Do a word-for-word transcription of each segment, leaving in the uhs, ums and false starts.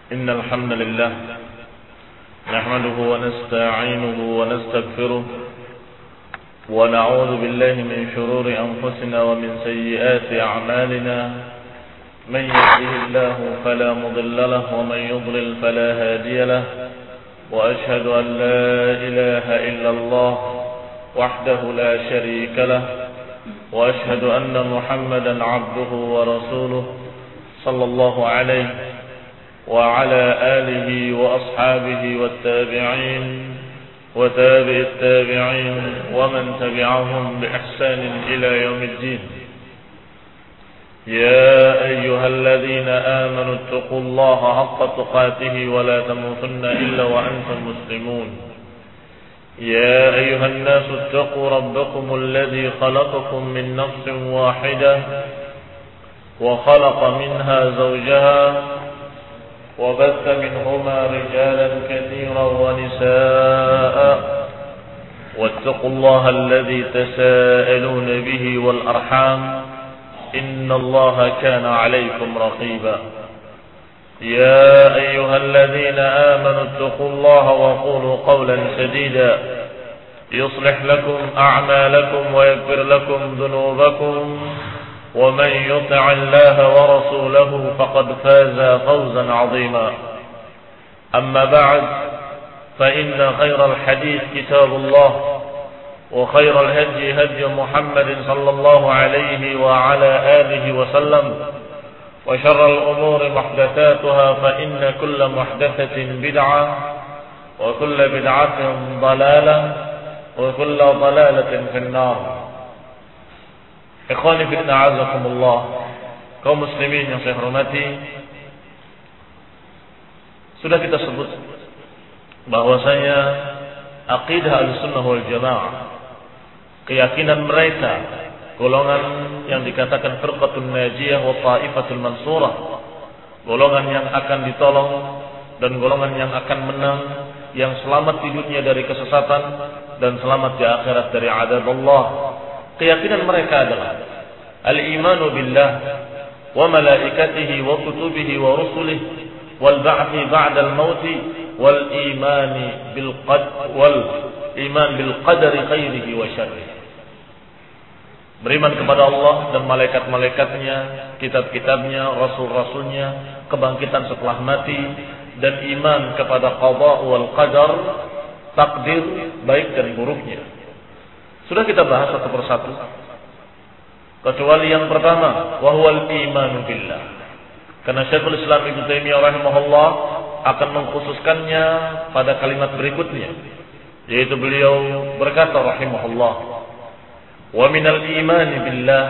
إن الحمد لله نحمده ونستعينه ونستغفره ونعوذ بالله من شرور أنفسنا ومن سيئات أعمالنا من يهده الله فلا مضل له ومن يضلل فلا هادي له وأشهد أن لا إله إلا الله وحده لا شريك له وأشهد أن محمدا عبده ورسوله صلى الله عليه وعلى آله وأصحابه والتابعين وتابع التابعين ومن تبعهم بإحسان إلى يوم الدين. يا أيها الذين آمنوا اتقوا الله حق تقاته ولا تموتن إلا وأنتم مسلمون. يا أيها الناس اتقوا ربكم الذي خلقكم من نفس واحدة وخلق منها زوجها وبث منهما رجالا كثيرا ونساء واتقوا الله الذي تساءلون به والأرحام إن الله كان عليكم رقيبا. يا أيها الذين آمنوا اتقوا الله وقولوا قولا سديدا يصلح لكم أعمالكم ويغفر لكم ذنوبكم ومن يطع الله ورسوله فقد فاز فوزا عظيما. أما بعد فإن خير الحديث كتاب الله وخير الهدي هدي محمد صلى الله عليه وعلى آله وسلم وشر الأمور محدثاتها فإن كل محدثة بدعة وكل بدعة ضلالة وكل ضلالة في النار. Ikhwani fillah azakumullah, kaum muslimin yang saya hormati, sudah kita sebut bahwasanya aqidah Ahlussunnah wal Jamaah, keyakinan mereka, golongan yang dikatakan firqatun najiyah wa ta'ifatul mansurah, golongan yang akan ditolong dan golongan yang akan menang, yang selamat di dunia dari kesesatan dan selamat di akhirat dari azab Allah. Keyakinan mereka adalah al-imanu billah wa malaikatihi wa kutubihi wa rusulihi wal ba'thi ba'da al-maut wal imani bil qad wal iman bil qadari khairihi wa syarrihi. Beriman kepada Allah dan malaikat-malaikatnya, kitab-kitabnya, rasul-rasulnya, kebangkitan setelah mati, dan iman kepada qada wal qadar, takdir baik dan buruknya. Sudah kita bahas satu persatu, kecuali yang pertama, wahwal imanu billah. Karena Syekhul Islam Ibnu Taimiyah rahimahullah akan mengkhususkannya pada kalimat berikutnya, yaitu beliau berkata rahimahullah, wa minal imani billah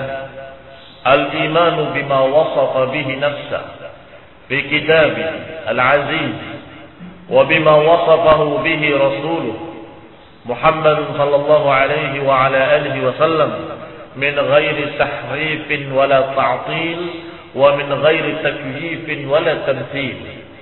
al-imanu bima wasafa bihi nafsa fi kitabihi al-aziz wa bima wasafahu bihi rasuluh Muhammad sallallahu alaihi wa ala alihi wa sallam min ghairi tahrifin wala ta'til wa min ghairi takyifin wala tamthil.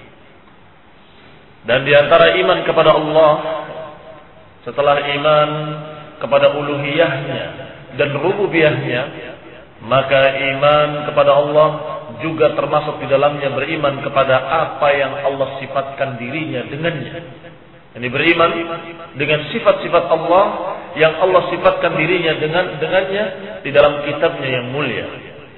Dan di antara iman kepada Allah, setelah iman kepada uluhiyahnya dan rububiyahnya, maka iman kepada Allah juga termasuk di dalamnya beriman kepada apa yang Allah sifatkan dirinya dengannya. Ini beriman dengan sifat-sifat Allah yang Allah sifatkan dirinya dengan dengannya di dalam kitabnya yang mulia.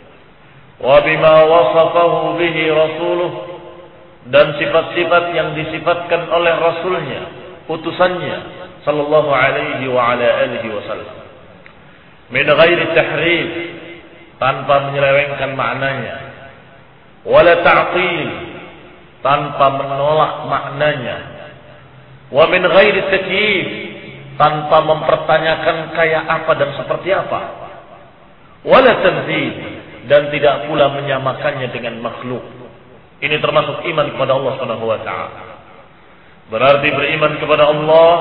Wa bima wasafahu bihi rasuluh, dan sifat-sifat yang disifatkan oleh rasulnya, utusannya sallallahu alaihi wa ala alihi wasallam. Min ghairi tahrif, tanpa menyelewengkan maknanya. Wala ta'til, tanpa menolak maknanya. Wa min ghairi takyif, tanpa mempertanyakan kayak apa dan seperti apa. Wala tamthil, dan tidak pula menyamakannya dengan makhluk. Ini termasuk iman kepada Allah Subhanahu wa taala. Berarti beriman kepada Allah,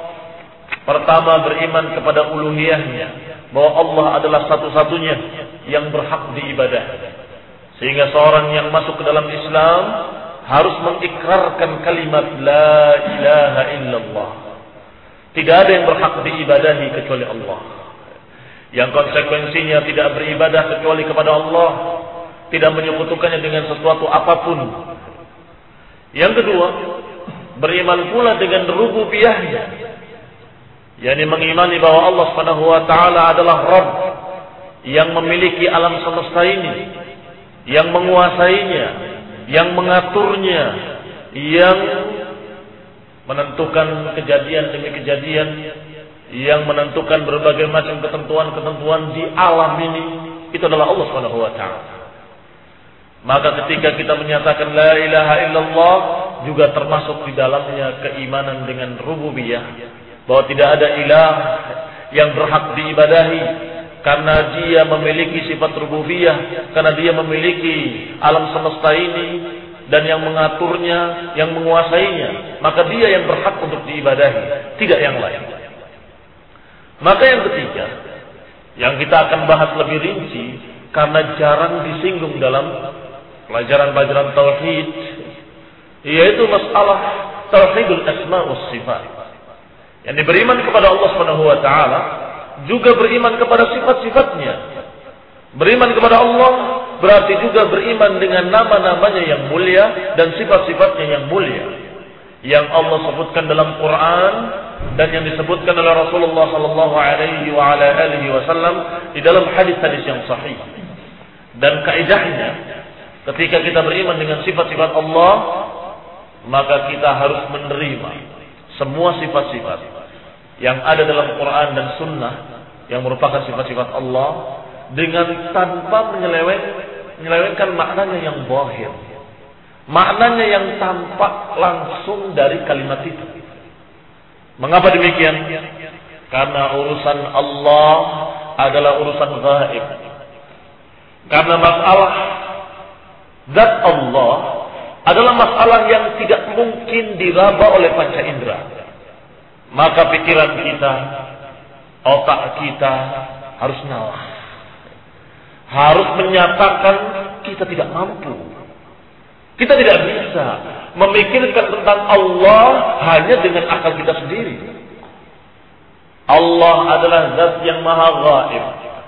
pertama beriman kepada uluhiyahnya, bahwa Allah adalah satu-satunya yang berhak diibadah. Sehingga seorang yang masuk ke dalam Islam harus mengikrarkan kalimat la ilaha illallah. Tidak ada yang berhak diibadahi kecuali Allah. Yang konsekuensinya tidak beribadah kecuali kepada Allah, tidak menyekutukannya dengan sesuatu apapun. Yang kedua, beriman pula dengan rububiyahnya, yakni mengimani bahwa Allah Subhanahu wa taala adalah Rabb yang memiliki alam semesta ini, yang menguasainya, yang mengaturnya, yang menentukan kejadian demi kejadian, yang menentukan berbagai macam ketentuan-ketentuan di alam ini. Itu adalah Allah Subhanahu wa taala. Maka ketika kita menyatakan la ilaha illallah, juga termasuk di dalamnya keimanan dengan rububiyah, bahwa tidak ada ilah yang berhak diibadahi karena dia memiliki sifat rububiyah, karena dia memiliki alam semesta ini dan yang mengaturnya, yang menguasainya, maka dia yang berhak untuk diibadahi, tidak yang lain. Maka yang ketiga, yang kita akan bahas lebih rinci karena jarang disinggung dalam pelajaran-pelajaran tauhid, yaitu masalah tauhidul asma was sifat. Yang beriman kepada Allah Subhanahu wa taala juga beriman kepada sifat-sifatnya. Beriman kepada Allah berarti juga beriman dengan nama-namanya yang mulia dan sifat-sifatnya yang mulia, yang Allah sebutkan dalam Quran dan yang disebutkan oleh Rasulullah sallallahu alaihi wa ala alihi wasallam di dalam hadis-hadis yang sahih. Dan kaidahnya, ketika kita beriman dengan sifat-sifat Allah, maka kita harus menerima semua sifat-sifat yang ada dalam Quran dan Sunnah yang merupakan sifat-sifat Allah dengan tanpa menyeleweng, menyelewengkan maknanya yang zahir, maknanya yang tampak langsung dari kalimat itu. Mengapa demikian? Karena urusan Allah adalah urusan gaib. Karena masalah zat Allah adalah masalah yang tidak mungkin diraba oleh panca indera. Maka pikiran kita, otak kita harus ngalah, harus menyatakan kita tidak mampu. Kita tidak bisa memikirkan tentang Allah hanya dengan akal kita sendiri. Allah adalah zat yang maha gaib.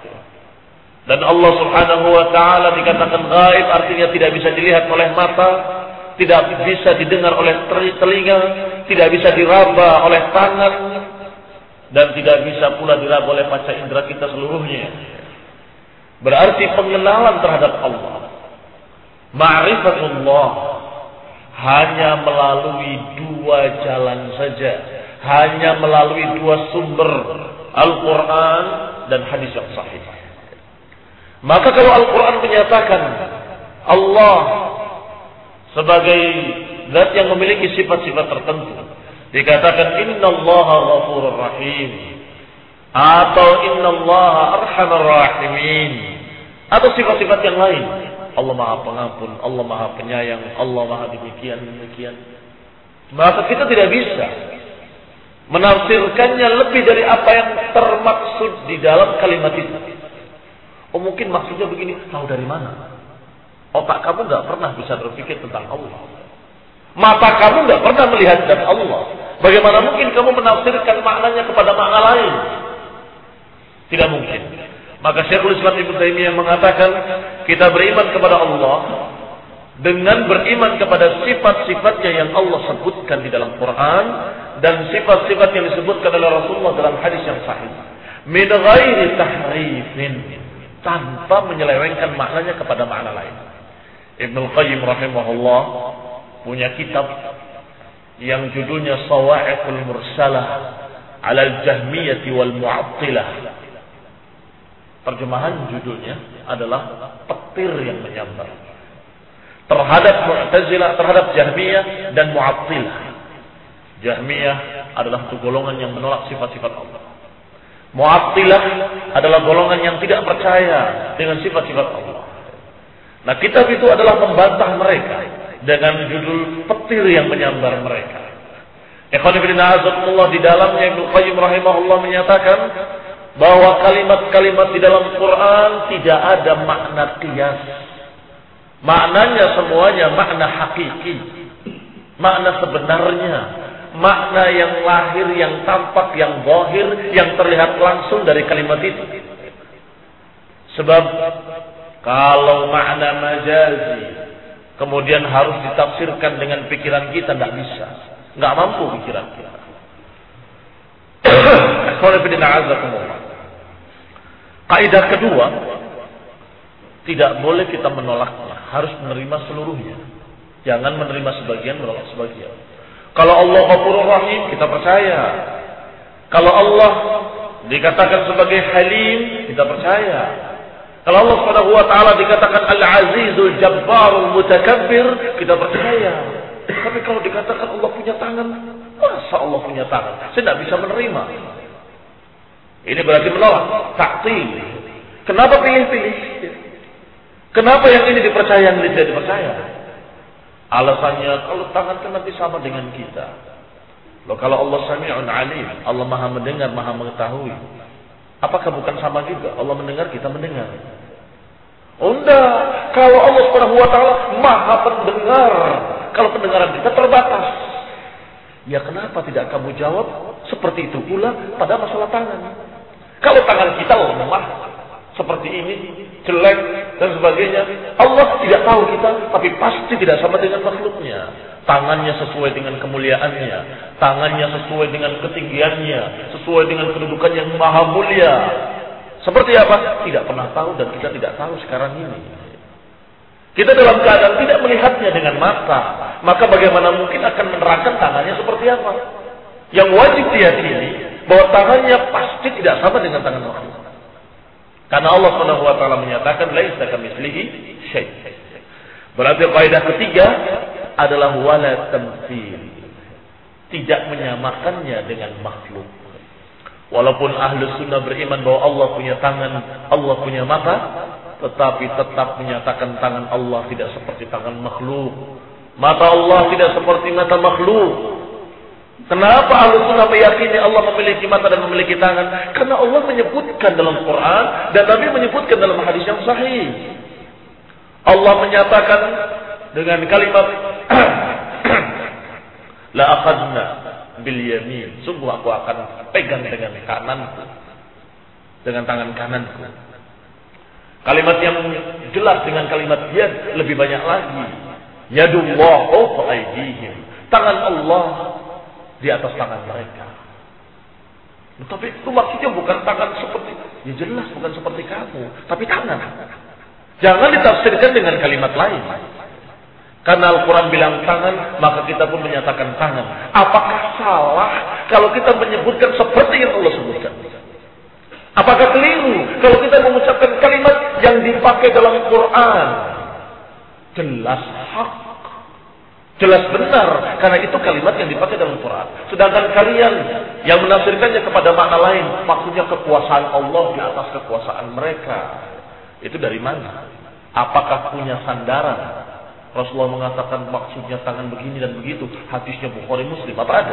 Dan Allah Subhanahu wa taala dikatakan gaib, artinya tidak bisa dilihat oleh mata, tidak bisa didengar oleh telinga, tidak bisa diraba oleh tangan, dan tidak bisa pula diraba oleh panca indera kita seluruhnya. Berarti pengenalan terhadap Allah, ma'rifatullah, hanya melalui dua jalan saja, hanya melalui dua sumber, Al-Quran dan hadis yang sahih. Maka kalau Al-Quran menyatakan Allah sebagai zat yang memiliki sifat-sifat tertentu, dikatakan innallaha ghafurur rahim, atau innallaha arhamar rahimin, atau sifat-sifat yang lain, Allah maha pengampun, Allah maha penyayang, Allah maha demikian demikian, maka kita tidak bisa menafsirkannya lebih dari apa yang termaksud di dalam kalimat itu. Oh, mungkin maksudnya begini, tahu dari mana? Otak kamu nggak pernah bisa berpikir tentang Allah. Mata kamu nggak pernah melihat dan Allah. Bagaimana mungkin kamu menafsirkan maknanya kepada makna lain? Tidak mungkin. Maka Syekhul Islam Ibnu Taimiyah mengatakan, kita beriman kepada Allah dengan beriman kepada sifat-sifatnya yang Allah sebutkan di dalam Quran dan sifat-sifat yang disebutkan oleh Rasulullah dalam hadis yang sahih. Min ghairi tahrifin, tanpa menyelewengkan maknanya kepada makna lain. Ibnu Qayyim rahimahullah punya kitab yang judulnya Sawa'iqul Mursalah 'ala al-Jahmiyah wal Mu'attilah. Terjemahan judulnya adalah petir yang menyambar terhadap Mu'tazilah, terhadap Jahmiyah dan Mu'attilah. Jahmiyah adalah satu golongan yang menolak sifat-sifat Allah. Mu'attilah adalah golongan yang tidak percaya dengan sifat-sifat Allah. Nah, kitab itu adalah membantah mereka dengan judul petir yang menyambar mereka. Ikhwan fillah azakumullah, di dalamnya Ibnu Qayyim rahimahullah menyatakan bahwa kalimat-kalimat di dalam Quran tidak ada makna qiyas. Maknanya semuanya makna hakiki, makna sebenarnya, makna yang lahir, yang tampak, yang zahir, yang terlihat langsung dari kalimat itu. Sebab kalau makna majazi, kemudian harus ditafsirkan dengan pikiran kita, tidak bisa, nggak mampu pikiran kita. Kaidah kedua, tidak boleh kita menolaknya, harus menerima seluruhnya. Jangan menerima sebagian, menolak sebagian. Kalau Allah Ghafurur Rahim, kita percaya. Kalau Allah dikatakan sebagai Halim, kita percaya. Kalau Allah Subhanahu wa taala dikatakan Al-Azizul Jabbarul Mutakabbir, kita percaya. Tapi kalau dikatakan Allah punya tangan, masa Allah punya tangan? Saya tidak bisa menerima. Ini berarti menolak, ta'til. Kenapa pilih-pilih? Kenapa yang ini dipercaya, yang ini tidak dipercaya? Alasannya, kalau tangan kan nanti sama dengan kita. Loh, kalau Allah Sami'un Alim, Allah Maha mendengar, Maha mengetahui. Apakah bukan sama juga? Allah mendengar, kita mendengar. Oh enggak, kalau Allah Subhanahu wa taala Maha pendengar, kalau pendengaran kita terbatas. Ya kenapa tidak kamu jawab seperti itu pula pada masalah tangan? Kalau tangan kita lemah seperti ini, jelek dan sebagainya, Allah tidak tahu kita, tapi pasti tidak sama dengan makhluknya. Tangannya sesuai dengan kemuliaannya, tangannya sesuai dengan ketinggiannya, sesuai dengan kedudukan yang maha mulia. Seperti apa? Tidak pernah tahu, dan kita tidak tahu sekarang ini. Kita dalam keadaan tidak melihatnya dengan mata, maka bagaimana mungkin akan menerangkan tangannya seperti apa? Yang wajib diyakini bahwa tangannya pasti tidak sama dengan tangan makhluk. Karena Allah Subhanahu wa taala menyatakan laisa kamitslihi syai'. Berarti kaidah ketiga adalah wala tamtsil. Tidak menyamakannya dengan makhluk. Walaupun ahlu sunnah beriman bahwa Allah punya tangan, Allah punya mata, tetapi tetap menyatakan tangan Allah tidak seperti tangan makhluk. Mata Allah tidak seperti mata makhluk. Kenapa ahlu sunnah meyakini Allah memiliki mata dan memiliki tangan? Karena Allah menyebutkan dalam Quran dan Nabi menyebutkan dalam hadis yang sahih. Allah menyatakan dengan kalimat la akhadna bil yamin, sungguh aku akan pegang dengan kananku, dengan tangan kananku. Kalimat yang jelas dengan kalimat yad lebih banyak lagi. Yadullah fawqa aydihim, tangan Allah di atas tangan mereka. Tapi itu maksudnya bukan tangan seperti, ya jelas bukan seperti kamu, tapi tangan. Jangan ditafsirkan dengan kalimat lain. Karena Al-Quran bilang tangan, maka kita pun menyatakan tangan. Apakah salah kalau kita menyebutkan seperti yang Allah sebutkan? Apakah keliru kalau kita mengucapkan kalimat yang dipakai dalam Quran? Jelas hak, jelas benar, karena itu kalimat yang dipakai dalam Quran. Sedangkan kalian yang menafsirkannya kepada makna lain, maksudnya kekuasaan Allah di atas kekuasaan mereka. Itu dari mana? Apakah punya sandaran? Rasulullah mengatakan maksudnya tangan begini dan begitu. Hadisnya Bukhari Muslim. Apa ada?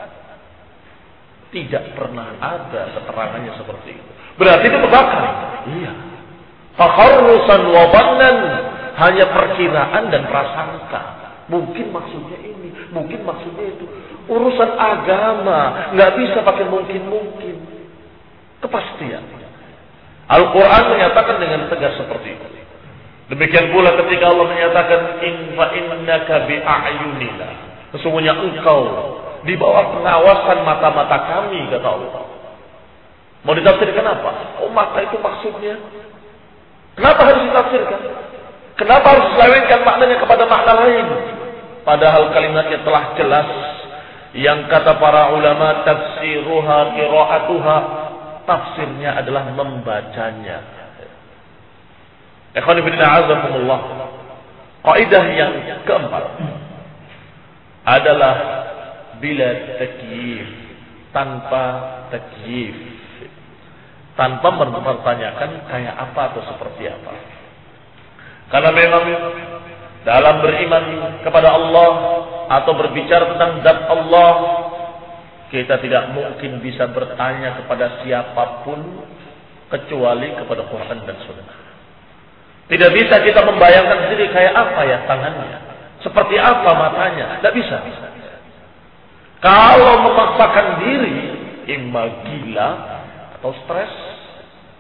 Tidak pernah ada keterangannya seperti itu. Berarti itu tebakan. Iya. Fakharrusan wa dhannan, hanya perkiraan dan prasangka. Mungkin maksudnya ini, mungkin maksudnya itu. Urusan agama nggak bisa pakai mungkin-mungkin. Kepastian. Al-Quran menyatakan dengan tegas seperti itu. Demikian pula ketika Allah menyatakan in fa innaka bi a'yunina, sesungguhnya engkau di bawah pengawasan mata-mata kami, kata Allah. Mau ditafsirkan apa? Oh, mata itu maksudnya. Kenapa harus ditafsirkan? Kenapa harus diselewengkan maknanya kepada makna lain? Padahal kalimatnya telah jelas. Yang kata para ulama tafsiruha qira'atuha, tafsirnya adalah membacanya. Ikhwan fillah azakumullah. Kaidah yang keempat adalah bila takyif, tanpa takyif, tanpa mempertanyakan kayak apa atau seperti apa. Karena memang dalam beriman kepada Allah atau berbicara tentang zat Allah, kita tidak mungkin bisa bertanya kepada siapapun kecuali kepada Quran dan Sunnah. Tidak bisa kita membayangkan sendiri kayak apa ya tangannya, seperti apa matanya, tidak bisa. Kalau memaksakan diri, imma gila atau stres,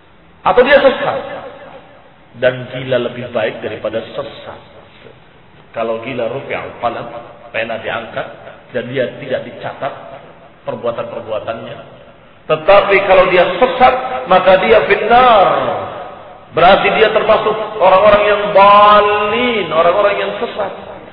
atau dia sesat. Dan gila lebih baik daripada sesat. Kalau gila rufi'al qalam, pena diangkat dan dia tidak dicatat perbuatan-perbuatannya. Tetapi kalau dia sesat, maka dia finnar. Berarti dia termasuk orang-orang yang balin, orang-orang yang sesat.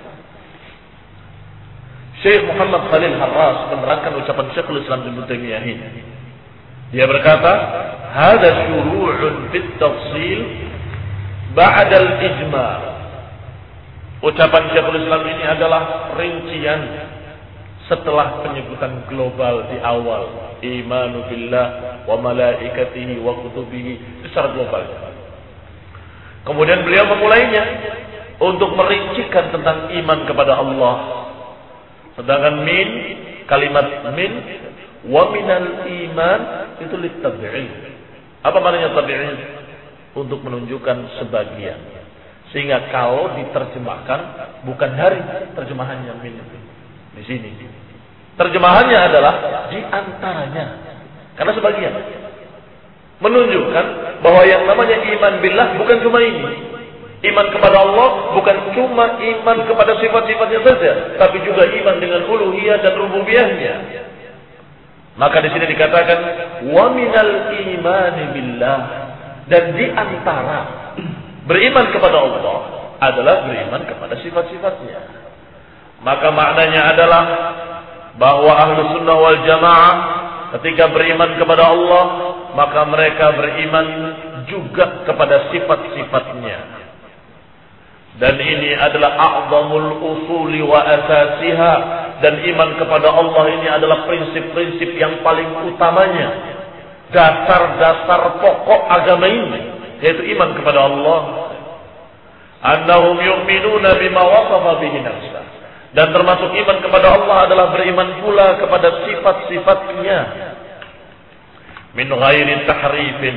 Syekh Muhammad Khalil Harras menerangkan ucapan Syekhul Islam Ibnu Taimiyah ini. Dia berkata, "Hada syuru'un fit tafsil ba'da al-ijma'." Ucapan Syekhul Islam ini adalah rincian setelah penyebutan global di awal. Imanu billah wa malaikatihi wa kutubihi secara global. Kemudian beliau memulainya untuk merincikan tentang iman kepada Allah. Sedangkan min, kalimat min, wa minal iman itu litab'id. Apa maknanya tabi'id? Untuk menunjukkan sebagian. Sehingga kalau diterjemahkan bukan dari terjemahannya min di sini. Terjemahannya adalah di antaranya. Karena sebagian menunjukkan bahwa yang namanya iman billah bukan cuma ini. Iman kepada Allah bukan cuma iman kepada sifat-sifatnya saja, tapi juga iman dengan uluhiyah dan rububiyahnya. Maka di sini dikatakan wa minal imani billah, dan di antara beriman kepada Allah adalah beriman kepada sifat-sifatnya. Maka maknanya adalah bahwa ahlu sunnah wal jamaah ketika beriman kepada Allah, maka mereka beriman juga kepada sifat-sifatnya. Dan ini adalah a'zamul usuli wa asasiha. Dan iman kepada Allah ini adalah prinsip-prinsip yang paling utamanya, dasar-dasar pokok agama ini, yaitu iman kepada Allah. Annahum yu'minuna bima wasafa bihi nafsah. Dan termasuk iman kepada Allah adalah beriman pula kepada sifat-sifatnya. Min ghairi tahrifin.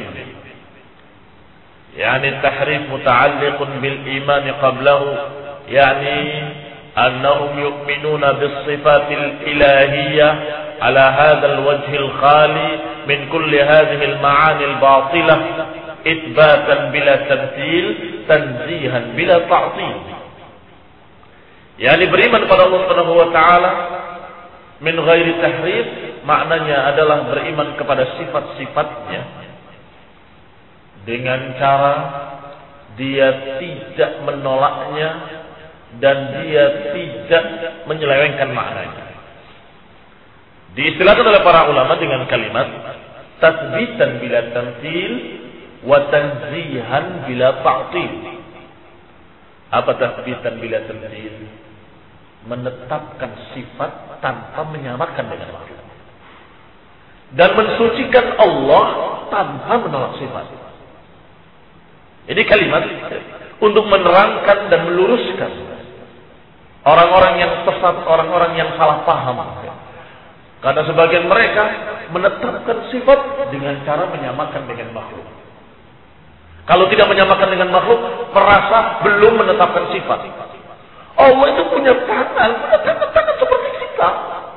Yani tahrif muta'alliqun bil iman qablahu. Yani annahum yu'minuna bis sifatil ilahiyyah ala hadzal wajhil khali min kulli hadhihi al ma'ani al batilah itsbatan bila tamthil tanzihan bila ta'til. Yani beriman kepada Allah Subhanahu wa taala min ghairi tahrif, maknanya adalah beriman kepada sifat-sifatnya dengan cara dia tidak menolaknya dan dia tidak menyelewengkan maknanya. Diistilahkan oleh para ulama dengan kalimat tatsbitan bila tamthil wa tanzihan bila ta'til. Apa tatsbitan bila tamthil? Menetapkan sifat tanpa menyamakan dengan makhluk, dan mensucikan Allah tanpa menolak sifat. Ini kalimat untuk menerangkan dan meluruskan orang-orang yang sesat, orang-orang yang salah paham. Karena sebagian mereka menetapkan sifat dengan cara menyamakan dengan makhluk. Kalau tidak menyamakan dengan makhluk, merasa belum menetapkan sifat. Allah itu punya tangan, punya tangan-tangan seperti kita.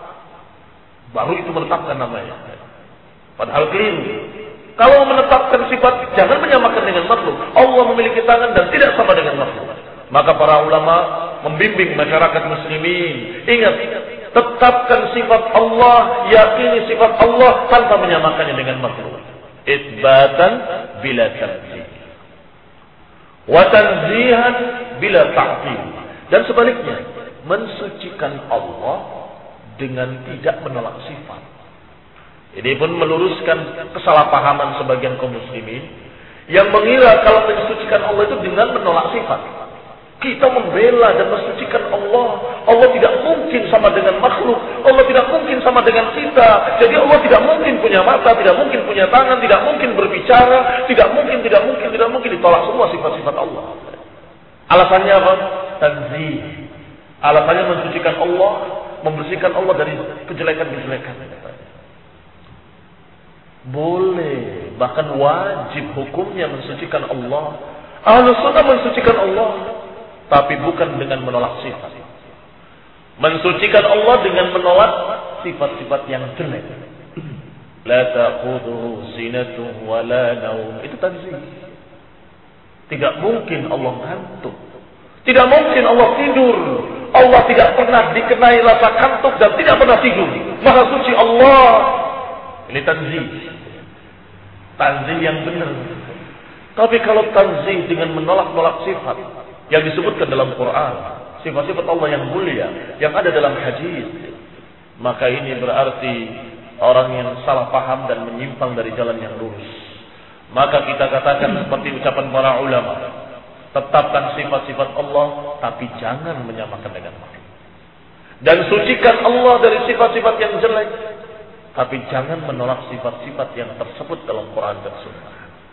Baru itu menetapkan namanya. Padahal keliru. Kalau menetapkan sifat, jangan menyamakan dengan makhluk. Allah memiliki tangan dan tidak sama dengan makhluk. Maka para ulama membimbing masyarakat muslimin. Ingat, tetapkan sifat Allah, yakini sifat Allah tanpa menyamakannya dengan makhluk. Itsbatan bila tamthil. Wa tanzihan bila ta'til. Dan sebaliknya, mensucikan Allah dengan tidak menolak sifat. Ini pun meluruskan kesalahpahaman sebagian kaum muslimin yang mengira kalau mensucikan Allah itu dengan menolak sifat. Kita membela dan mensucikan Allah. Allah tidak mungkin sama dengan makhluk. Allah tidak mungkin sama dengan kita. Jadi Allah tidak mungkin punya mata, tidak mungkin punya tangan, tidak mungkin berbicara, tidak mungkin, tidak mungkin, tidak mungkin ditolak semua sifat-sifat Allah. Alasannya apa? Tanzih. Alasannya mensucikan Allah, membersihkan Allah dari kejelekan-kejelekan. Boleh, bahkan wajib hukumnya mensucikan Allah. Ahlus sunnah mensucikan Allah, tapi bukan dengan menolak sifat. Mensucikan Allah dengan menolak sifat-sifat yang jelek. La ta'khudhuhu sinatun wa la naum. Itu tanzih. Tidak mungkin Allah ngantuk. Tidak mungkin Allah tidur. Allah tidak pernah dikenai rasa kantuk dan tidak pernah tidur. Maha suci Allah. Ini tanzih. Tanzih yang benar. Tapi kalau tanzih dengan menolak-nolak sifat yang disebutkan dalam Quran, sifat-sifat Allah yang mulia yang ada dalam hadis, maka ini berarti orang yang salah paham dan menyimpang dari jalan yang lurus. Maka kita katakan seperti ucapan para ulama, tetapkan sifat-sifat Allah, tapi jangan menyamakan dengan makhluk. Dan sucikan Allah dari sifat-sifat yang jelek, tapi jangan menolak sifat-sifat yang tersebut dalam Quran dan Sunnah.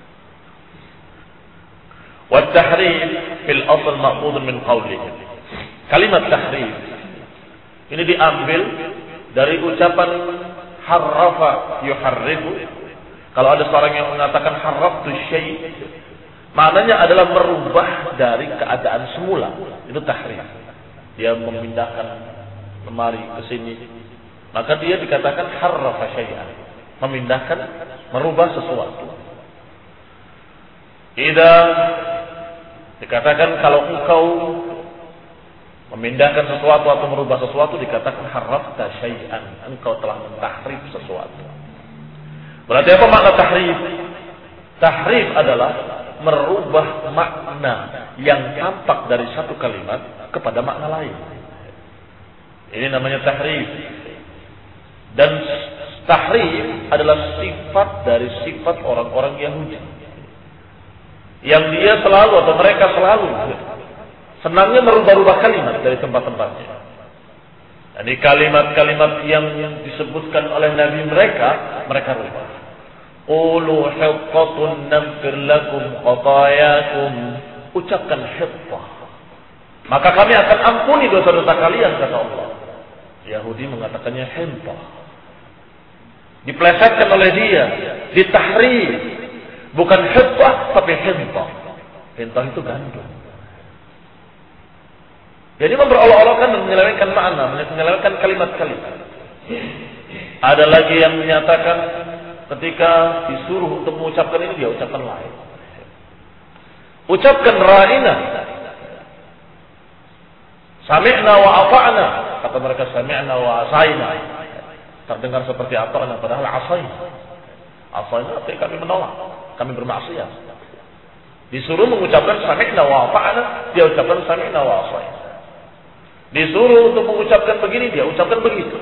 Wat-tahrif fil asl ma'khudh min qawlihi. Kalimat tahrif ini diambil dari ucapan harrafa yuharrifu. Kalau ada seorang yang mengatakan harraftu syai', maknanya adalah merubah dari keadaan semula. Itu tahrif. Dia memindahkan lemari ke sini. Maka dia dikatakan harrafa syai'an. Memindahkan, merubah sesuatu. Idza dikatakan kalau engkau memindahkan sesuatu atau merubah sesuatu, dikatakan harrafta syai'an. Engkau telah mentahrif sesuatu. Berarti apa makna tahrif? Tahrif adalah merubah makna yang tampak dari satu kalimat kepada makna lain. Ini namanya tahrif. Dan tahrif adalah sifat dari sifat orang-orang Yahudi, yang dia selalu atau mereka selalu senangnya merubah-rubah kalimat dari tempat-tempatnya. Jadi kalimat-kalimat yang disebutkan oleh Nabi mereka, mereka rubah. Qulu hiqqatun naghfir lakum khatayakum. Ucapkan hiqqah, maka kami akan ampuni dosa-dosa kalian, kata Allah. Yahudi mengatakannya hiqqah. Diplesetkan oleh dia, ditahrif. Bukan hiqqah tapi hiqqah. Hiqqah itu gandum. Jadi memperolok-olokkan dan menyelewengkan makna, menyelewengkan kalimat-kalimat. Ada lagi yang menyatakan ketika disuruh untuk mengucapkan ini, dia ucapkan lain. Ucapkan ra'ina. Sami'na wa ata'na. Kata mereka sami'na wa asayna. Terdengar seperti ata'na, padahal asayna. Asayna artinya kami menolak, kami bermaksiat. Disuruh mengucapkan sami'na wa ata'na, dia ucapkan sami'na wa asayna. Disuruh untuk mengucapkan begini, dia ucapkan begitu.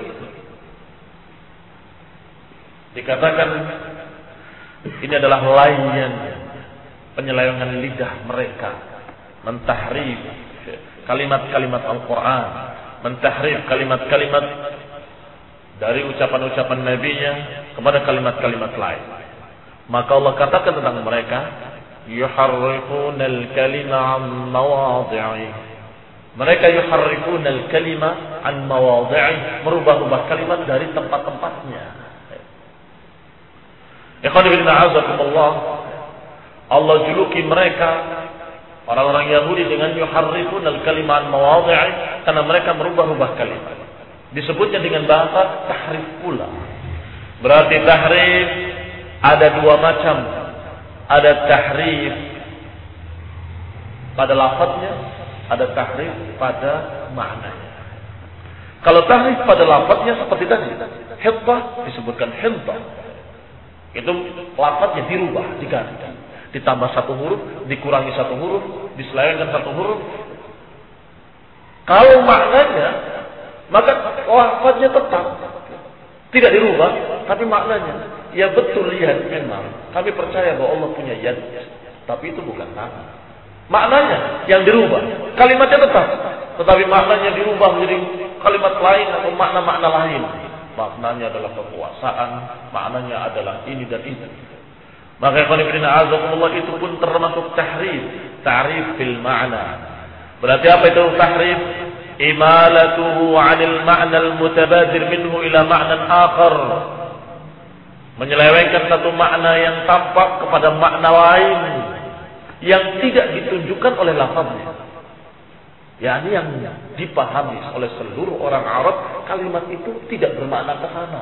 Dikatakan ini adalah layan, penyelewengan lidah mereka, mentahrif kalimat-kalimat Al-Quran, mentahrif kalimat-kalimat dari ucapan-ucapan Nabi-Nya kepada kalimat-kalimat lain. Maka Allah katakan tentang mereka, yuharrifuna al-kalima an mawadhi'i. Mereka yuharrifuna al-kalima an mawadhi'i, merubah-rubah kalimat dari tempat-tempatnya. Ikhwan fillah a'azakumullah, Allah juluki mereka orang-orang Yahudi dengan yuharrifun al-kalima an mawadhi'i, karena mereka merubah-rubah kalimat. Disebutnya dengan bahasa tahrif pula. Berarti tahrif ada dua macam. Ada tahrif pada lafadznya, ada tahrif pada maknanya. Kalau tahrif pada lafadznya seperti tadi, hittah disebutkan hittah. Itu lafadznya dirubah, diganti. Ditambah satu huruf, dikurangi satu huruf, diselewengkan satu huruf. Kalau maknanya, maka lafadznya tetap tidak dirubah, tapi maknanya, ya betul lihat memang. Kami percaya bahwa Allah punya yad, tapi itu bukan tangan. Maknanya yang dirubah, kalimatnya tetap, tetapi maknanya dirubah menjadi kalimat lain atau makna-makna lain. Maknanya adalah kekuasaan, maknanya adalah ini dan itu. Maka ikhwan fillah azakumullah, itu pun termasuk tahrif, ta'rif fil ma'na. Berarti apa itu tahrif? Imalatuhu 'anil ma'na al-mutabadir minhu ila ma'nan akhar. Menyelewengkan satu makna yang tampak kepada makna lain yang tidak ditunjukkan oleh lafaznya. yakni yang dipahami oleh seluruh orang Arab, kalimat itu tidak bermakna ke sana.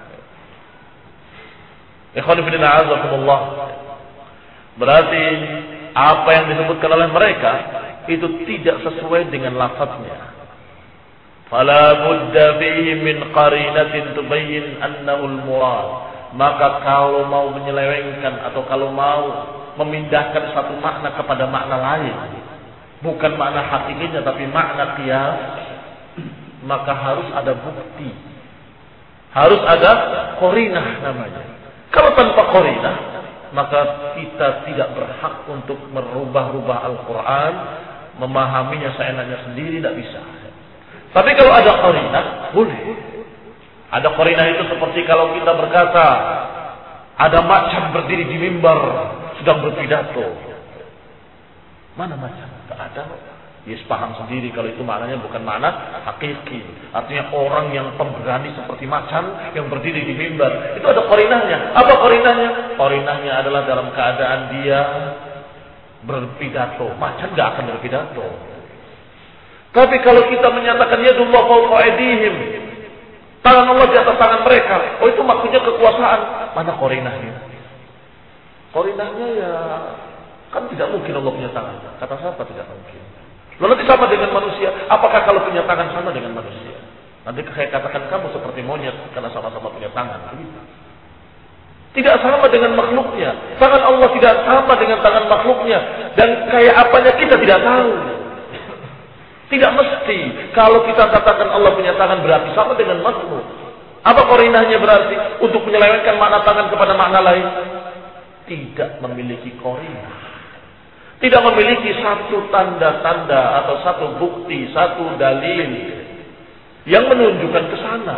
Ikhwan fillah a'azakumullah. Berarti apa yang disebutkan oleh mereka itu tidak sesuai dengan lafaznya. Fala budda fihi min qarinatin tubayyin annahu al-murad. Maka kalau mau menyelewengkan atau kalau mau memindahkan satu makna kepada makna lain, bukan makna hakikinya tapi makna qiyas, maka harus ada bukti. Harus ada qarinah namanya. Kalau tanpa qarinah, maka kita tidak berhak untuk merubah-rubah Al-Quran, memahaminya seenaknya sendiri, tidak bisa. Tapi kalau ada qarinah, boleh. Ada qarinah itu seperti kalau kita berkata, ada macan berdiri di mimbar, sedang berpidato. Mana macan? Tak ada. Yes, paham sendiri kalau itu maknanya bukan makna hakiki. Artinya orang yang pemberani seperti macan yang berdiri di mimbar. Itu ada qarinahnya. Apa qarinahnya? Qarinahnya adalah dalam keadaan dia berpidato. Macan tidak akan berpidato. Tapi kalau kita menyatakan yadullah fawqa aydihim, tangan Allah di atas tangan mereka, oh itu maksudnya kekuasaan. Mana qarinahnya? Qarinahnya ya kan tidak mungkin Allah punya tangan. Kata siapa tidak mungkin? Lalu nanti sama dengan manusia. Apakah kalau punya tangan sama dengan manusia? Nanti saya katakan kamu seperti monyet karena sama-sama punya tangan. Tidak sama dengan makhluknya. Tangan Allah tidak sama dengan tangan makhluknya. Dan kayak apanya kita tidak tahu. Tidak mesti. Kalau kita katakan Allah punya tangan berarti sama dengan makhluk. Apa qarinahnya berarti? Untuk menyelewengkan makna tangan kepada makna lain? Tidak memiliki qarinah. Tidak memiliki satu tanda-tanda atau satu bukti, satu dalil yang menunjukkan ke sana.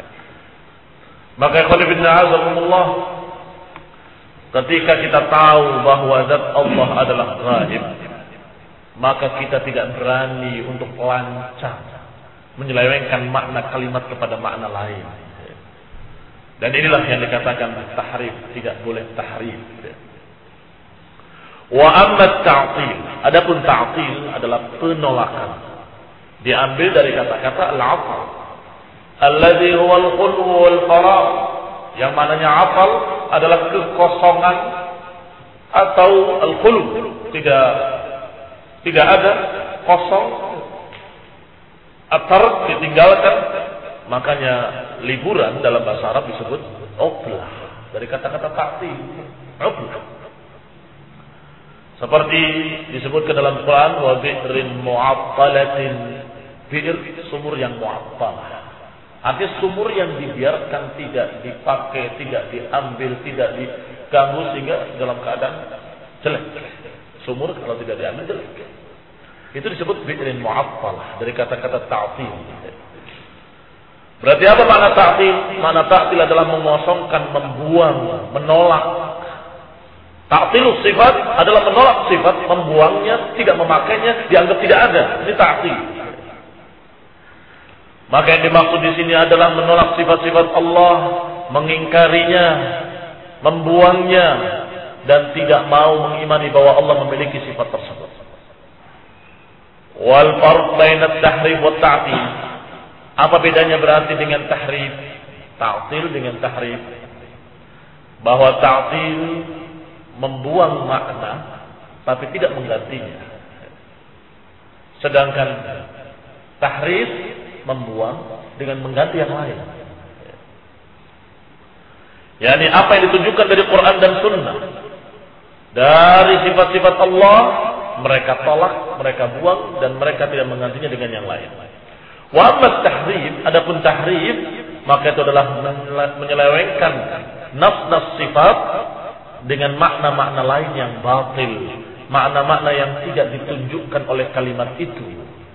Maka Allah, ketika kita tahu bahwa zat Allah adalah ghaib, maka kita tidak berani untuk lancang menyelewengkan makna kalimat kepada makna lain. Dan inilah yang dikatakan tahrif, tidak boleh tahrif. Wa amma ta'til, adapun ta'til adalah penolakan. Diambil dari kata-kata al-'atal, alladzi huwa al-khulw wal faragh, yang mananya afal adalah kekosongan atau al-khulw, tidak tidak ada, kosong, atar ditinggalkan. Makanya liburan dalam bahasa Arab disebut ublah, dari kata-kata ta'til, ublah. Seperti disebutkan dalam Quran, wa bi'rin mu'attalatin, bi'r sumur yang mu'attalah. Artinya sumur yang dibiarkan, tidak dipakai, tidak diambil, tidak diganggu sehingga dalam keadaan jelek. Sumur kalau tidak diambil jelek. Itu disebut bi'rin mu'attalah, dari kata-kata ta'til. Berarti apa makna ta'til? Makna ta'til adalah mengosongkan, membuang, menolak. Ta'tilus sifat adalah menolak sifat, membuangnya, tidak memakainya, dianggap tidak ada. Ini ta'til. Maka yang dimaksud di sini adalah menolak sifat-sifat Allah, mengingkarinya, membuangnya, dan tidak mau mengimani bahwa Allah memiliki sifat tersebut. Wal farq baina at-tahrif wa at-ta'til. Apa bedanya berarti dengan tahrif? Ta'til dengan tahrif. Bahwa ta'til membuang makna tapi tidak menggantinya. Sedangkan tahrif membuang dengan mengganti yang lain. Yani apa yang ditunjukkan dari Quran dan Sunnah, dari sifat-sifat Allah, mereka tolak, mereka buang, dan mereka tidak menggantinya dengan yang lain. Wa amma tahrif, adapun tahrif, maka itu adalah menyelewengkan nas-nas sifat dengan makna-makna lain yang batil, makna-makna yang tidak ditunjukkan oleh kalimat itu.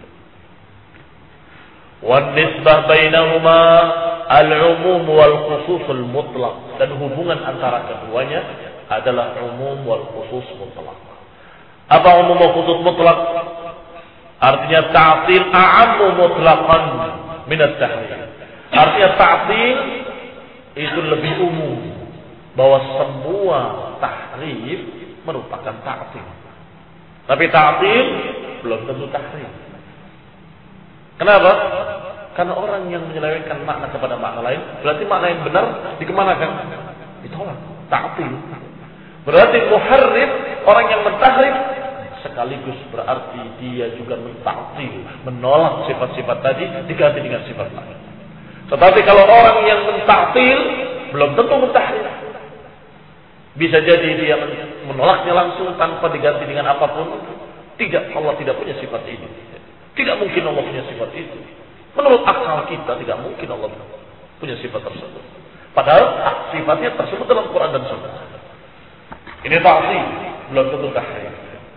Wan nisbah bainahuma al-umum wal khususul mutlaq, dan hubungan antara keduanya adalah umum wal khusus mutlaq. Apa umum wal khusus mutlaq? Artinya ta'til a'ammu mutlaqan min at-tahrif. Artinya ta'til itu lebih umum, bahwa semua tahrif merupakan ta'til. Tapi ta'til belum tentu tahrif. Kenapa? Karena orang yang menyelewengkan makna kepada makna lain, berarti makna yang benar dikemanakan? Ditolak. Ta'til. Berarti muharrif, orang yang mentahrif, sekaligus berarti dia juga mentaktil, menolak sifat-sifat tadi diganti dengan sifat lain. Tetapi kalau orang yang mentaktil belum tentu mentahrif. Bisa jadi dia menolaknya langsung tanpa diganti dengan apapun. Tidak, Allah tidak punya sifat ini. Tidak mungkin Allah punya sifat itu. Menurut akal kita tidak mungkin Allah punya sifat tersebut. Padahal sifatnya tersebut dalam Quran dan Sunnah. Ini ta'zim, belum tentu tahrif.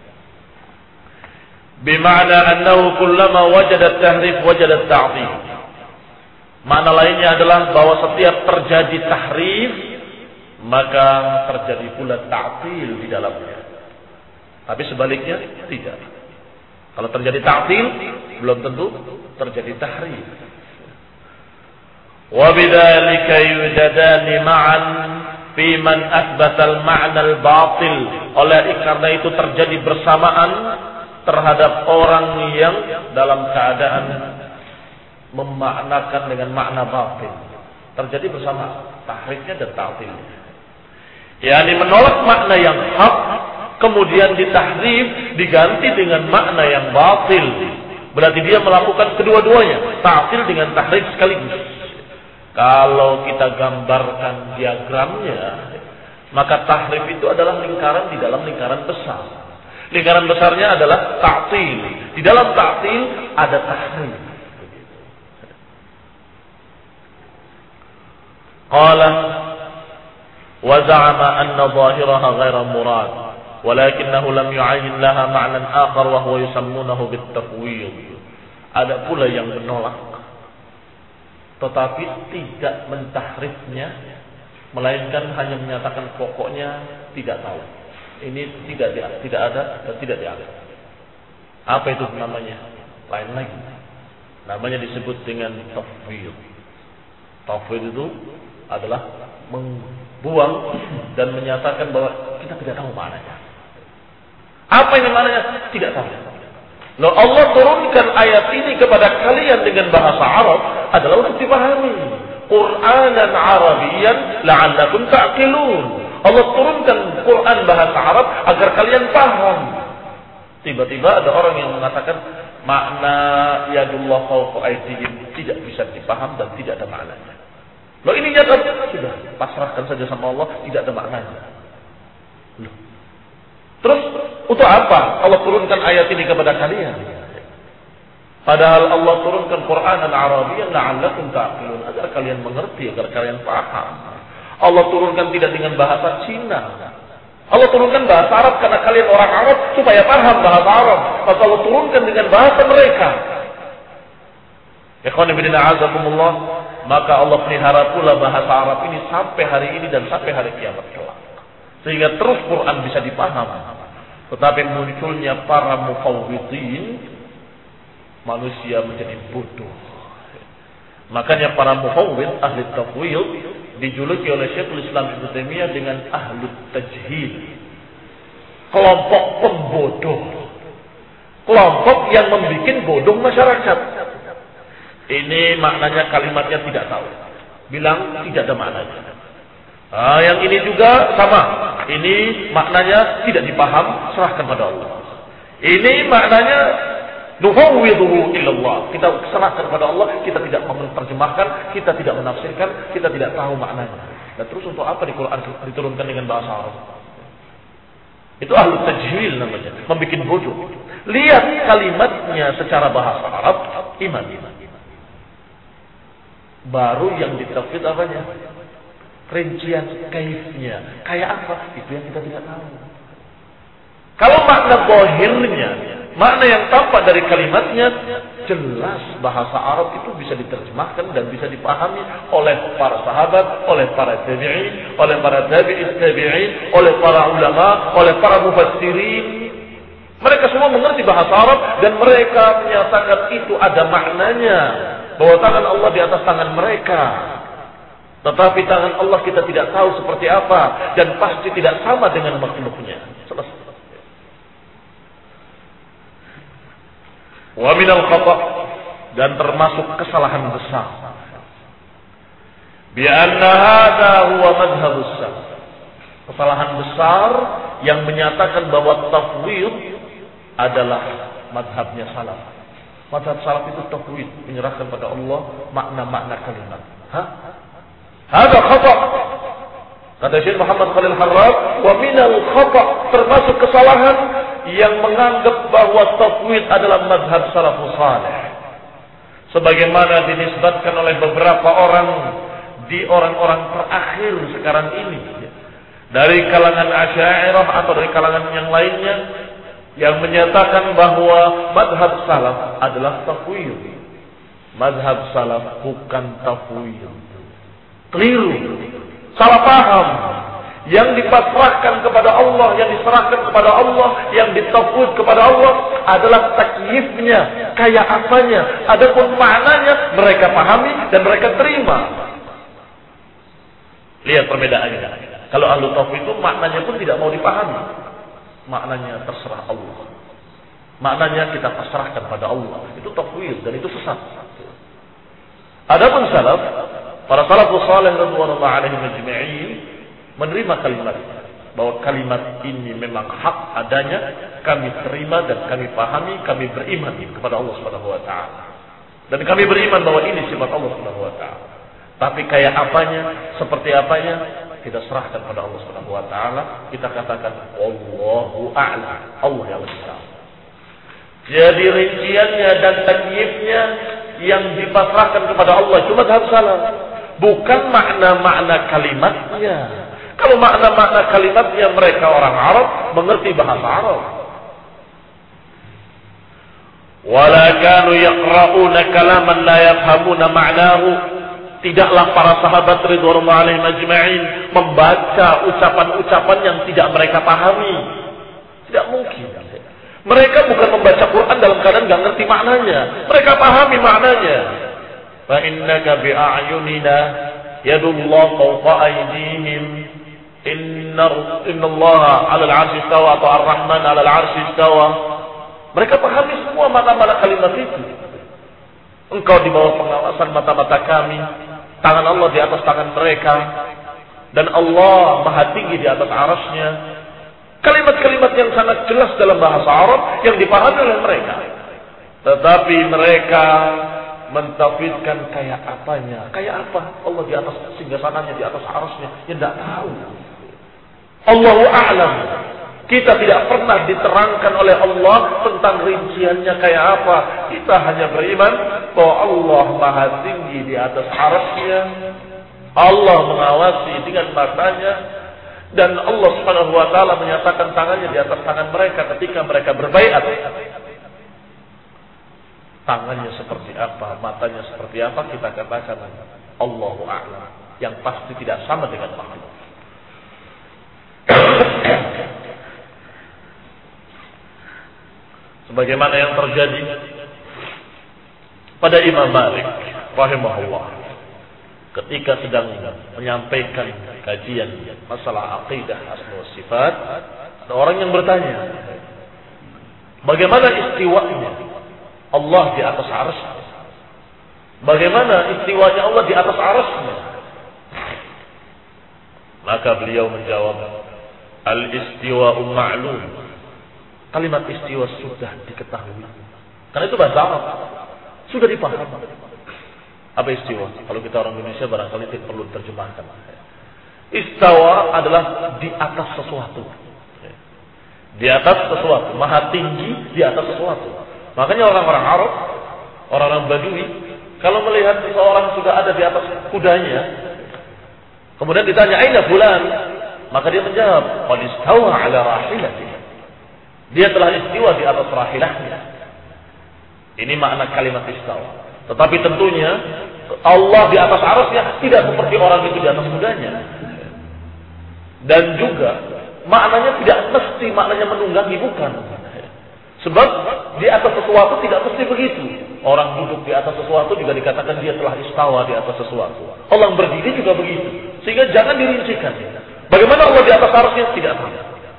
Bima'na annahu kullama wajada tahrif wajada ta'zim. Makna lainnya adalah bahwa setiap terjadi tahrif maka terjadi pula ta'til di dalamnya. Tapi sebaliknya tidak. Kalau terjadi ta'til belum tentu terjadi tahrif. Wa bidzalika yujadani ma'an fi man athbata al-ma'na al-batil. Oleh karena itu terjadi bersamaan terhadap orang yang dalam keadaan memaknakan dengan makna batil. Terjadi bersama tahrifnya dan ta'tilnya. yakni menolak makna yang hak kemudian ditahrif diganti dengan makna yang batil. Berarti dia melakukan kedua-duanya, ta'til dengan tahrif sekaligus. Kalau kita gambarkan diagramnya, maka tahrif itu adalah lingkaran di dalam lingkaran besar. Lingkaran besarnya adalah ta'til. Di dalam ta'til ada tahrif. Qala wa za'ama anna zahiraha ghairu murad, walakinahu lam yu'ayyin laha ma'nan akhar wa huwa yusammunahu bit-tafwid. Ada pula yang menolak tetapi tidak mentahrifnya, melainkan hanya menyatakan pokoknya tidak tahu. Ini tidak tidak ada dan tidak dianggap. Apa itu namanya? Lain lagi. Namanya disebut dengan tafwid. Tafwid itu adalah membuang dan menyatakan bahwa kita tidak tahu maknanya. Apa ini maknanya? Tidak tahu. Loh, Allah turunkan ayat ini kepada kalian dengan bahasa Arab adalah untuk dipahami. Qur'anan Arabiyyan la'allakum ta'qilun. Allah turunkan Quran bahasa Arab agar kalian paham. Tiba-tiba ada orang yang mengatakan makna yadullah fawqa aydihim tidak bisa dipaham dan tidak ada maknanya. Loh, ini nyata sudah pasrahkan saja sama Allah, tidak ada maknanya. Loh. Terus untuk apa Allah turunkan ayat ini kepada kalian? Padahal Allah turunkan Qur'anan Arabiyyan la'allakum ta'qilun, agar kalian mengerti, agar kalian paham. Allah turunkan tidak dengan bahasa Cina. Allah turunkan bahasa Arab karena kalian orang Arab supaya paham bahasa Arab. Maka Allah turunkan dengan bahasa mereka. Ikhwan fillah a'azakumullah, maka Allah pelihara pula bahasa Arab ini sampai hari ini dan sampai hari kiamat kelak. Sehingga terus Quran bisa dipaham. Tetapi munculnya para mufawwidin, manusia menjadi bodoh. Makanya para mufawwid, ahli tafwid, dijuluki oleh Syekhul Islam Ibnu Taimiyah dengan ahlut tajhil. Kelompok pembodoh. Kelompok yang membuat bodoh masyarakat. Ini maknanya kalimatnya tidak tahu. Bilang tidak ada maknanya. Ah, yang ini juga sama. Ini maknanya tidak dipaham, serahkan pada Allah. Ini maknanya nufawwidhu ilallah. Kita serahkan pada Allah, kita tidak menerjemahkan, kita tidak menafsirkan, kita tidak tahu maknanya. Dan terus untuk apa di Quran diturunkan dengan bahasa Arab? Itu ahlu tajhil namanya, membuat bodoh. Lihat kalimatnya secara bahasa Arab, iman. Baru yang ditafsir apanya? Rincian kaifnya. Kayak apa? Itu yang kita tidak tahu. Kalau makna zahirnya, makna yang tampak dari kalimatnya, jelas bahasa Arab itu bisa diterjemahkan dan bisa dipahami oleh para sahabat, oleh para tabi'in, oleh para tabi'in tabi'in, oleh para ulama, oleh para mufassirin. Mereka semua mengerti bahasa Arab dan mereka menyatakan itu ada maknanya, bahwa tangan Allah di atas tangan mereka. Tetapi tangan Allah kita tidak tahu seperti apa dan pasti tidak sama dengan makhluknya. Selesai. Wa minal khata', dan termasuk kesalahan besar. Bi anna hadza huwa madhhabus salaf. Kesalahan besar yang menyatakan bahwa tafwid adalah madhabnya salaf. Madhab salaf itu tauhid, menyerahkan pada Allah makna-makna kalimat. Hah? Ada khata. Kata Syekh Muhammad Khalil Harrab, wa minal khata, termasuk kesalahan yang menganggap bahwa tauhid adalah madhab salafus salih. Sebagaimana dinisbatkan oleh beberapa orang di orang-orang terakhir sekarang ini, dari kalangan Asy'ariyah atau dari kalangan yang lainnya, yang menyatakan bahwa madhab salaf adalah tafwid. Madhab salaf bukan tafwid. Keliru. Salah paham. Yang dipasrahkan kepada Allah, yang diserahkan kepada Allah, yang ditafwid kepada Allah adalah takyifnya, kayak apanya. Adapun maknanya mereka pahami dan mereka terima. Lihat perbedaannya. Kalau ahlu tafwid itu maknanya pun tidak mau dipahami. Maknanya terserah Allah. Maknanya kita pasrahkan pada Allah. Itu tafwid dan itu sesat. Adapun salaf, para salafus salih radhiyallahu alaihim ajma'in menerima kalimat bahwa kalimat ini memang hak adanya, kami terima dan kami pahami, kami beriman kepada Allah Subhanahu wa taala. Dan kami beriman bahwa ini sifat Allah Subhanahu wa taala. Tapi kayak apanya, seperti apanya, kita serahkan pada Allah Subhanahu wa taala, kita katakan wallahu a'lam, Allah yang lebih tahu. Jadi rinciannya dan takyifnya yang dipasrahkan kepada Allah cuma madhab salaf, bukan makna-makna kalimatnya. Kalau makna-makna kalimatnya mereka orang Arab mengerti bahasa Arab. Wala kanu yaqra'una kalaman la yafhamuna ma'nahu. Tidaklah para sahabat ridwanullahi alaihim ajma'in membaca ucapan-ucapan yang tidak mereka pahami. Tidak mungkin. Mereka bukan membaca Quran dalam keadaan enggak ngerti maknanya. Mereka pahami maknanya. Fa innaka bi a'yunina yadullahu fawqa aydihim. Inna innallaha 'alal 'arsy istawa atau ar-rahman 'alal 'arsy istawa. Mereka pahami semua makna-makna kalimat itu. Engkau di bawah pengawasan mata-mata kami. Tangan Allah di atas tangan mereka. Dan Allah maha tinggi di atas arasnya. Kalimat-kalimat yang sangat jelas dalam bahasa Arab yang dipahami oleh mereka. Tetapi mereka mentafidkan kayak apanya. Kayak apa? Allah di atas singgasananya, di atas arasnya. Ya tidak tahu. Allahu a'lam. Kita tidak pernah diterangkan oleh Allah tentang rinciannya kayak apa. Kita hanya beriman bahwa Allah maha tinggi di atas arasnya. Allah mengawasi dengan matanya. Dan Allah Subhanahu wa taala menyatakan tangannya di atas tangan mereka ketika mereka berbaiat. Tangannya seperti apa, matanya seperti apa, kita katakan Allahu a'lam. Yang pasti tidak sama dengan makhluk. Sebagaimana yang terjadi pada Imam Malik rahimahullah ketika sedang menyampaikan kajian masalah aqidah asma wa sifat, ada orang yang bertanya, bagaimana istiwanya Allah di atas arsy? Bagaimana istiwanya Allah di atas arasnya? Maka beliau menjawab, al-istiwa'u ma'lum. Kalimat istiwa sudah diketahui. Karena itu bahasa Arab. Sudah dipahami. Apa istiwa? Kalau kita orang Indonesia barangkali tidak perlu terjemahkan. Istawa adalah di atas sesuatu. Di atas sesuatu. Maha tinggi di atas sesuatu. Makanya orang-orang Arab, orang-orang Badui, kalau melihat seseorang sudah ada di atas kudanya, kemudian ditanya, aina fulan? Maka dia menjawab, qad istawa ala rahilatihi. Dia telah istiwa di atas rahilahnya. Ini makna kalimat istawa. Tetapi tentunya Allah di atas arasnya tidak seperti orang itu di atas kudanya. Dan juga maknanya tidak mesti maknanya menunggangi, bukan. Sebab di atas sesuatu tidak mesti begitu. Orang duduk di atas sesuatu juga dikatakan dia telah istawa di atas sesuatu. Orang berdiri juga begitu. Sehingga jangan dirincikan. Bagaimana Allah di atas arasnya? Tidak tahu.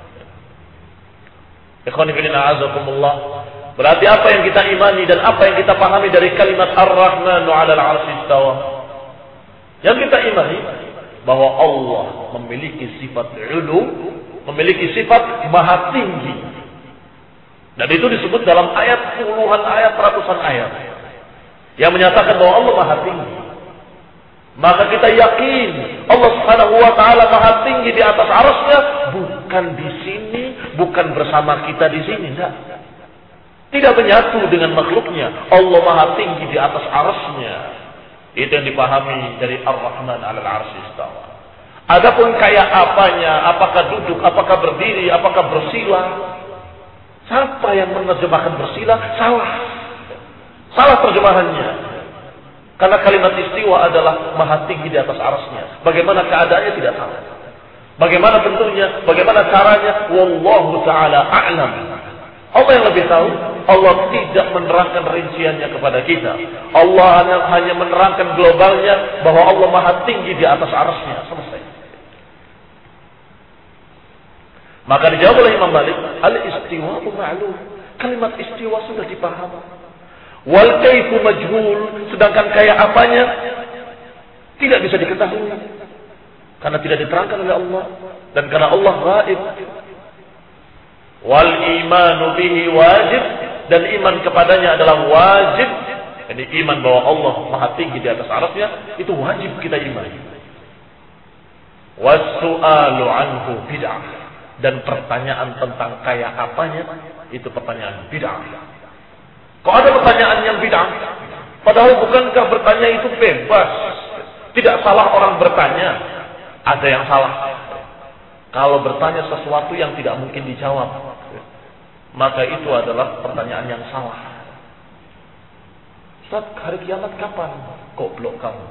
Ikhwani fillah azakumullah. Berarti apa yang kita imani dan apa yang kita pahami dari kalimat Ar-Rahmanu 'alal 'arsy istawa? Yang kita imani bahwa Allah memiliki sifat ulu, memiliki sifat maha tinggi. Dan itu disebut dalam ayat puluhan ayat, ratusan ayat yang menyatakan bahwa Allah Maha tinggi. Maka kita yakin Allah Subhanahu wa taala Maha tinggi di atas arasnya, bukan di sini, bukan bersama kita di sini, enggak. Tidak menyatu dengan makhluknya. Allah Maha tinggi di atas arasnya. Itu yang dipahami dari Ar-Rahman 'alal 'arsy istawa. Adapun kayak apanya, apakah duduk, apakah berdiri, apakah bersila, siapa yang menerjemahkan bersila salah. Salah terjemahannya. Karena kalimat istiwa adalah Maha tinggi di atas arasnya. Bagaimana keadaannya tidak tahu. Bagaimana bentuknya, bagaimana caranya, wallahu taala a'lam. Allah yang lebih tahu. Allah tidak menerangkan rinciannya kepada kita. Allah hanya, hanya menerangkan globalnya bahwa Allah Maha tinggi di atas arasnya. Selesai. Maka dijawab oleh Imam Malik, al-istiwa'u ma'lum. Kalimat istiwa sudah dipahami. Wal kaifu majhul, sedangkan kayak apanya tidak bisa diketahui karena tidak diterangkan oleh Allah dan karena Allah ghaib. Wal imanu bihi wajib, dan iman kepadanya adalah wajib. Jadi iman bahwa Allah Maha tinggi di atas arasnya itu wajib kita imani. Was-su'alu anhu bid'ah, dan pertanyaan tentang kayak apanya itu pertanyaan bid'ah. Kok ada pertanyaan yang bid'ah? Padahal bukankah bertanya itu bebas? Tidak salah orang bertanya. Ada yang salah. Kalau bertanya sesuatu yang tidak mungkin dijawab, maka itu adalah pertanyaan yang salah. Ustaz, hari kiamat kapan? Goblok kamu.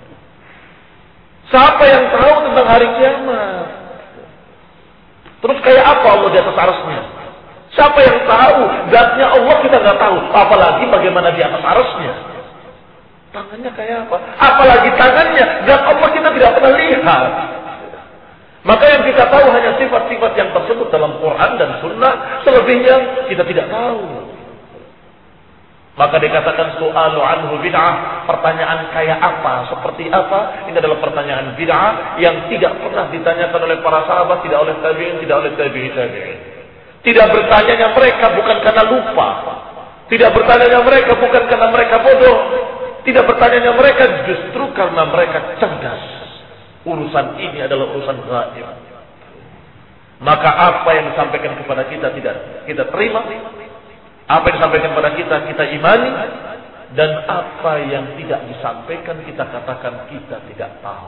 Siapa yang tahu tentang hari kiamat? Terus kayak apa Allah di atas arasnya? Siapa yang tahu? Zatnya Allah kita nggak tahu. Apalagi bagaimana di atas arasnya. Tangannya kayak apa? Apalagi tangannya. Zat Allah kita tidak pernah lihat. Maka yang kita tahu hanya sifat-sifat yang tersebut dalam Quran dan Sunnah. Selebihnya kita tidak tahu. Maka dikatakan su'alu anhu bid'ah. Pertanyaan kayak apa? Seperti apa? Ini adalah pertanyaan bid'ah yang tidak pernah ditanyakan oleh para sahabat, tidak oleh tabi'in, tidak oleh tabi'in tabi'in. Tidak bertanyanya mereka bukan karena lupa. Tidak bertanyanya mereka bukan karena mereka bodoh. Tidak bertanyanya mereka justru karena mereka cerdas. Urusan ini adalah urusan gaib. Maka apa yang disampaikan kepada kita tidak kita terima. Apa yang disampaikan kepada kita kita imani. Dan apa yang tidak disampaikan kita katakan kita tidak tahu.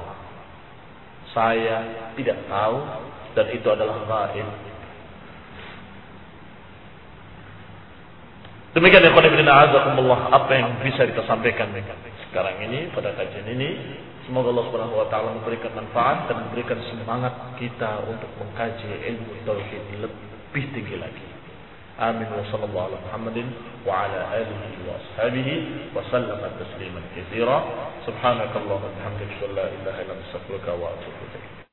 Saya tidak tahu dan itu adalah gaib. Demikian ya qanifidina azakumullah apa yang bisa kita sampaikan sekarang ini pada kajian ini. Semoga Allah Subhanahu wa taala memberikan manfaat dan memberikan semangat kita untuk mengkaji ilmu tauhid lebih tinggi lagi. Amin wa sallallahu ala Muhammadin wa ala alihi wa ashabihi wa sallama tasliman katsira. Subhanakallahumma wa bihamdika la ilaha illa anta astaghfiruka wa atubu ilaik.